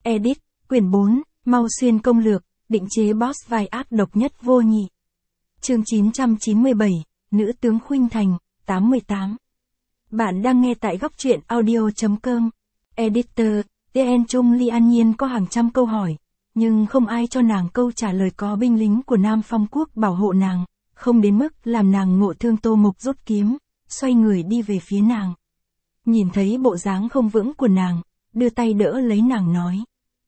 Edit, quyển 4, Mau Xuyên công lược, định chế boss vai ác độc nhất vô nhị. Chương 997, Nữ tướng Khuynh Thành, 88. Bạn đang nghe tại góc truyện audio.com. Editor, TN Trung Ly An Nhiên có hàng trăm câu hỏi, nhưng không ai cho nàng câu trả lời. Có binh lính của Nam Phong Quốc bảo hộ nàng, không đến mức làm nàng ngộ thương. Tô Mộc rút kiếm, xoay người đi về phía nàng. Nhìn thấy bộ dáng không vững của nàng, đưa tay đỡ lấy nàng nói.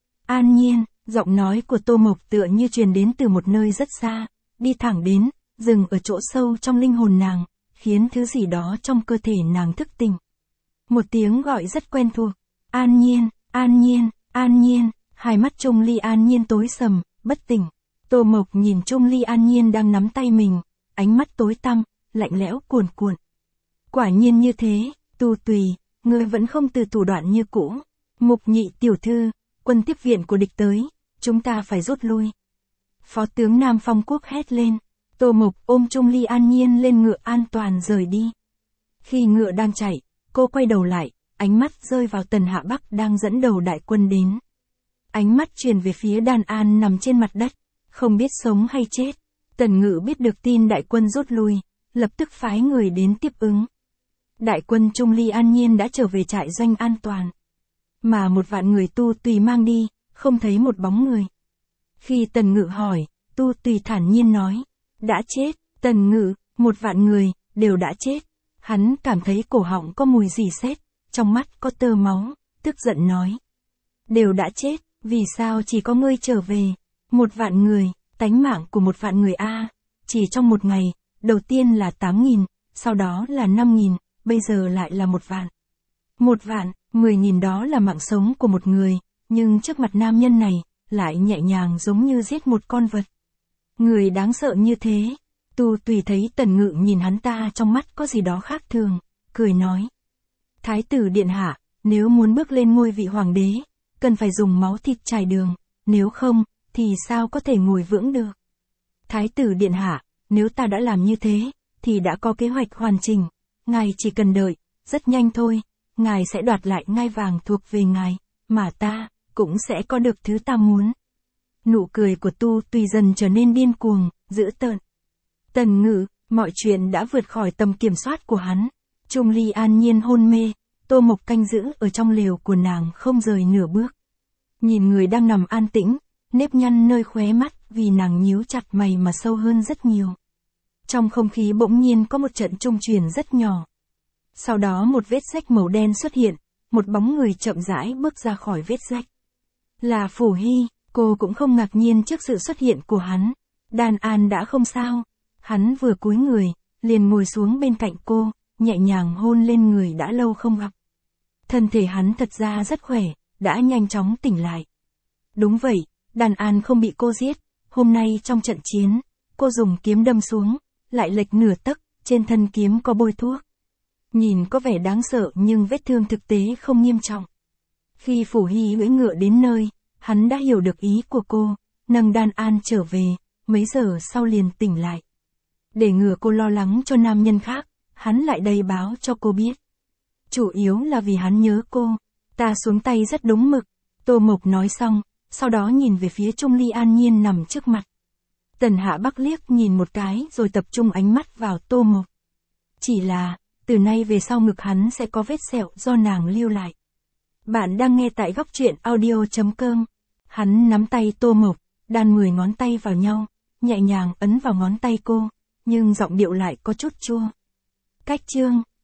An Nhiên, giọng nói của Tô Mộc tựa như truyền đến từ một nơi rất xa, đi thẳng đến, dừng ở chỗ sâu trong linh hồn nàng, khiến thứ gì đó trong cơ thể nàng thức tỉnh. Một tiếng gọi rất quen thuộc. An Nhiên, An Nhiên, An Nhiên. Hai mắt Trung Ly An Nhiên tối sầm, bất tỉnh. Tô Mộc nhìn Trung Ly An Nhiên đang nắm tay mình, ánh mắt tối tăm, lạnh lẽo cuồn cuộn. Quả nhiên như thế, Tu Tùy, ngươi vẫn không từ thủ đoạn như cũ. Mục Nhị tiểu thư, quân tiếp viện của địch tới, chúng ta phải rút lui. Phó tướng Nam Phong Quốc hét lên. Tô Mộc ôm Trung Ly An Nhiên lên ngựa an toàn rời đi. Khi ngựa đang chạy, cô quay đầu lại, ánh mắt rơi vào Tần Hạ Bắc đang dẫn đầu đại quân đến. Ánh mắt truyền về phía Đan An nằm trên mặt đất, không biết sống hay chết. Tần Ngự biết được tin đại quân rút lui, lập tức phái người đến tiếp ứng. Đại quân Trung Ly An Nhiên đã trở về trại doanh an toàn. Mà một vạn người Tu Tùy mang đi, không thấy một bóng người. Khi Tần Ngự hỏi, Tu Tùy thản nhiên nói, đã chết. Tần Ngự, một vạn người, đều đã chết. Hắn cảm thấy cổ họng có mùi rỉ sét, trong mắt có tơ máu, tức giận nói. Đều đã chết, vì sao chỉ có ngươi trở về? Một vạn người, tánh mạng của một vạn người a, chỉ trong một ngày, đầu tiên là 8.000, sau đó là 5.000, bây giờ lại là một vạn. Một vạn, 10.000 đó là mạng sống của một người, nhưng trước mặt nam nhân này, lại nhẹ nhàng giống như giết một con vật. Người đáng sợ như thế. Tu Tùy thấy Tần Ngự nhìn hắn ta trong mắt có gì đó khác thường, cười nói. Thái tử điện hạ, nếu muốn bước lên ngôi vị hoàng đế, cần phải dùng máu thịt trải đường, nếu không, thì sao có thể ngồi vững được. Thái tử điện hạ, nếu ta đã làm như thế, thì đã có kế hoạch hoàn chỉnh, ngài chỉ cần đợi, rất nhanh thôi, ngài sẽ đoạt lại ngai vàng thuộc về ngài, mà ta, cũng sẽ có được thứ ta muốn. Nụ cười của Tu Tùy dần trở nên điên cuồng, dữ tợn. Tần Ngự, mọi chuyện đã vượt khỏi tầm kiểm soát của hắn. Trung Ly An Nhiên hôn mê, Tô Mộc canh giữ ở trong lều của nàng không rời nửa bước. Nhìn người đang nằm an tĩnh, nếp nhăn nơi khóe mắt vì nàng nhíu chặt mày mà sâu hơn rất nhiều. Trong không khí bỗng nhiên có một trận trung truyền rất nhỏ. Sau đó một vết rách màu đen xuất hiện, một bóng người chậm rãi bước ra khỏi vết rách. Là Phủ Hy, cô cũng không ngạc nhiên trước sự xuất hiện của hắn. Đan An đã không sao. Hắn vừa cúi người, liền ngồi xuống bên cạnh cô, nhẹ nhàng hôn lên người đã lâu không gặp. Thân thể hắn thật ra rất khỏe, đã nhanh chóng tỉnh lại. Đúng vậy, Đan An không bị cô giết, hôm nay trong trận chiến, cô dùng kiếm đâm xuống, lại lệch nửa tấc, trên thân kiếm có bôi thuốc. Nhìn có vẻ đáng sợ nhưng vết thương thực tế không nghiêm trọng. Khi Phủ Hy cưỡi ngựa đến nơi, hắn đã hiểu được ý của cô, nâng Đan An trở về, mấy giờ sau liền tỉnh lại. Để ngừa cô lo lắng cho nam nhân khác, hắn lại đầy báo cho cô biết. Chủ yếu là vì hắn nhớ cô, ta xuống tay rất đúng mực. Tô Mộc nói xong, sau đó nhìn về phía Trung Ly An Nhiên nằm trước mặt. Tần Hạ Bắc liếc nhìn một cái rồi tập trung ánh mắt vào Tô Mộc. Chỉ là, từ nay về sau ngực hắn sẽ có vết sẹo do nàng lưu lại. Bạn đang nghe tại góc truyện audio.com. Hắn nắm tay Tô Mộc, đan 10 ngón tay vào nhau, nhẹ nhàng ấn vào ngón tay cô, nhưng giọng điệu lại có chút chua. Cách chương